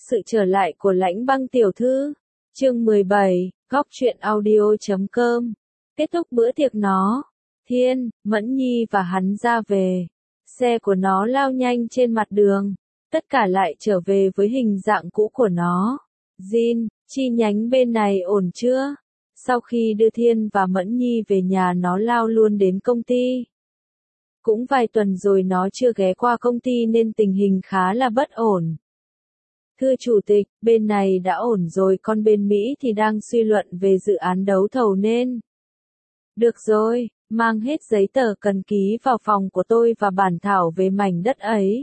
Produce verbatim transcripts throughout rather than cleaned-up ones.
sự trở lại của Lãnh Băng tiểu thư. Chương mười bảy, góc truyện audio chấm com. Kết thúc bữa tiệc nó, Thiên, Mẫn Nhi và hắn ra về. Xe của nó lao nhanh trên mặt đường, tất cả lại trở về với hình dạng cũ của nó. Jin, chi nhánh bên này ổn chưa? Sau khi đưa Thiên và Mẫn Nhi về nhà nó lao luôn đến công ty. Cũng vài tuần rồi nó chưa ghé qua công ty nên tình hình khá là bất ổn. Thưa Chủ tịch, bên này đã ổn rồi, còn bên Mỹ thì đang suy luận về dự án đấu thầu nên. Được rồi, mang hết giấy tờ cần ký vào phòng của tôi và bản thảo về mảnh đất ấy.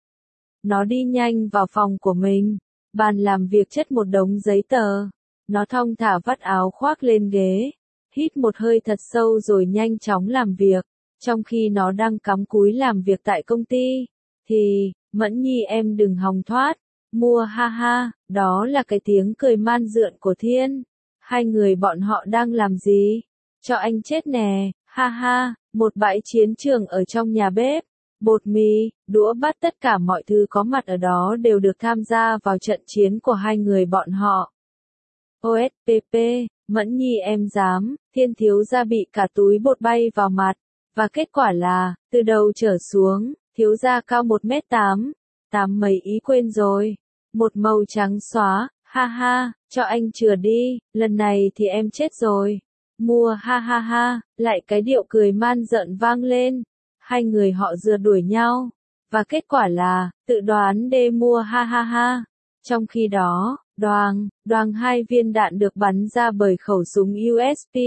Nó đi nhanh vào phòng của mình, bàn làm việc chất một đống giấy tờ. Nó thong thả vắt áo khoác lên ghế, hít một hơi thật sâu rồi nhanh chóng làm việc. Trong khi nó đang cắm cúi làm việc tại công ty, thì, Mẫn Nhi em đừng hòng thoát, mua ha ha, đó là cái tiếng cười man dượn của Thiên. Hai người bọn họ đang làm gì? Cho anh chết nè, ha ha, một bãi chiến trường ở trong nhà bếp, bột mì, đũa bát tất cả mọi thứ có mặt ở đó đều được tham gia vào trận chiến của hai người bọn họ. ô ét pê pê, Mẫn Nhi em dám, Thiên thiếu gia bị cả túi bột bay vào mặt. Và kết quả là, từ đầu trở xuống, thiếu gia cao một mét tám, tám mấy ý quên rồi. Một màu trắng xóa, ha ha, cho anh chừa đi, lần này thì em chết rồi. Mua ha ha ha, lại cái điệu cười man rợn vang lên. Hai người họ rượt đuổi nhau. Và kết quả là, tự đoán đê mua ha ha ha. Trong khi đó, đoàng, đoàng hai viên đạn được bắn ra bởi khẩu súng u ét pê.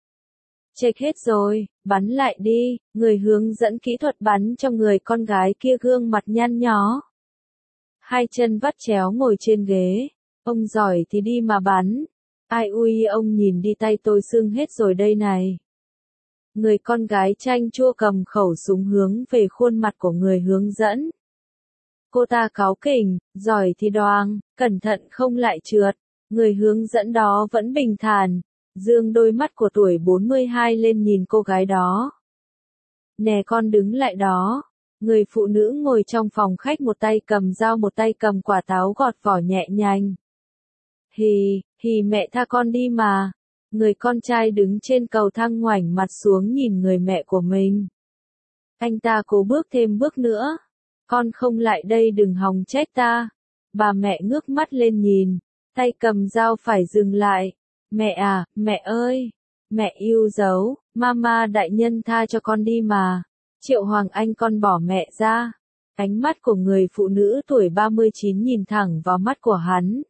Check hết rồi, bắn lại đi, người hướng dẫn kỹ thuật bắn cho người con gái kia gương mặt nhăn nhó. Hai chân vắt chéo ngồi trên ghế, ông giỏi thì đi mà bắn. Ai ui ông nhìn đi tay tôi sưng hết rồi đây này. Người con gái chanh chua cầm khẩu súng hướng về khuôn mặt của người hướng dẫn. Cô ta cáu kỉnh, giỏi thì đoàng, cẩn thận không lại trượt. Người hướng dẫn đó vẫn bình thản. Dương đôi mắt của tuổi bốn mươi hai lên nhìn cô gái đó. Nè con đứng lại đó. Người phụ nữ ngồi trong phòng khách một tay cầm dao một tay cầm quả táo gọt vỏ nhẹ nhàng. Hì, hì mẹ tha con đi mà. Người con trai đứng trên cầu thang ngoảnh mặt xuống nhìn người mẹ của mình. Anh ta cố bước thêm bước nữa. Con không lại đây đừng hòng trách ta. Bà mẹ ngước mắt lên nhìn. Tay cầm dao phải dừng lại. Mẹ à, mẹ ơi, mẹ yêu dấu, mama đại nhân tha cho con đi mà. Triệu Hoàng Anh con bỏ mẹ ra. Ánh mắt của người phụ nữ tuổi ba mươi chín nhìn thẳng vào mắt của hắn.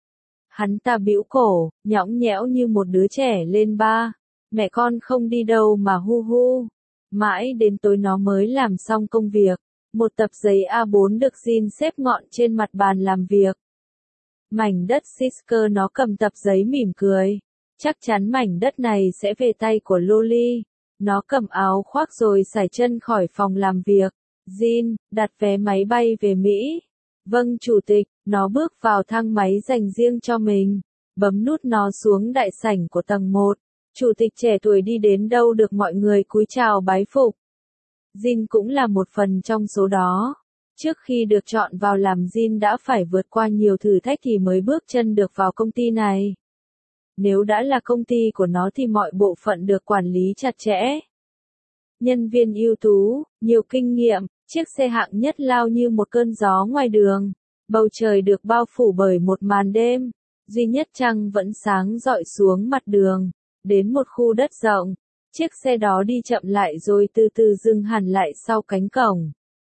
Hắn ta bĩu cổ, nhõng nhẽo như một đứa trẻ lên ba. Mẹ con không đi đâu mà hu hu. Mãi đến tối nó mới làm xong công việc. Một tập giấy a bốn được Jin xếp ngọn trên mặt bàn làm việc. Mảnh đất Sisker nó cầm tập giấy mỉm cười. Chắc chắn mảnh đất này sẽ về tay của Loli. Nó cầm áo khoác rồi sải chân khỏi phòng làm việc. Jin, đặt vé máy bay về Mỹ. Vâng chủ tịch, nó bước vào thang máy dành riêng cho mình. Bấm nút nó xuống đại sảnh của tầng một. Chủ tịch trẻ tuổi đi đến đâu được mọi người cúi chào bái phục. Jin cũng là một phần trong số đó. Trước khi được chọn vào làm Jin đã phải vượt qua nhiều thử thách thì mới bước chân được vào công ty này. Nếu đã là công ty của nó thì mọi bộ phận được quản lý chặt chẽ. Nhân viên ưu tú, nhiều kinh nghiệm, chiếc xe hạng nhất lao như một cơn gió ngoài đường. Bầu trời được bao phủ bởi một màn đêm. Duy nhất trăng vẫn sáng rọi xuống mặt đường. Đến một khu đất rộng. Chiếc xe đó đi chậm lại rồi từ từ dừng hẳn lại sau cánh cổng.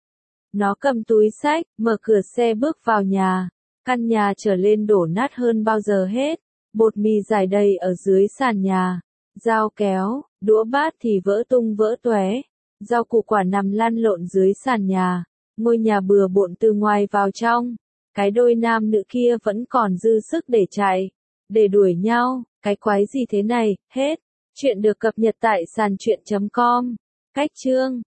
Nó cầm túi xách, mở cửa xe bước vào nhà. Căn nhà trở lên đổ nát hơn bao giờ hết. Bột mì rải đầy ở dưới sàn nhà. Dao kéo, đũa bát thì vỡ tung vỡ tóe. Rau củ quả nằm lăn lộn dưới sàn nhà. Ngôi nhà bừa bộn từ ngoài vào trong. Cái đôi nam nữ kia vẫn còn dư sức để chạy. Để đuổi nhau. Cái quái gì thế này, hết. Chuyện được cập nhật tại sàn chuyện chấm com. Cách chương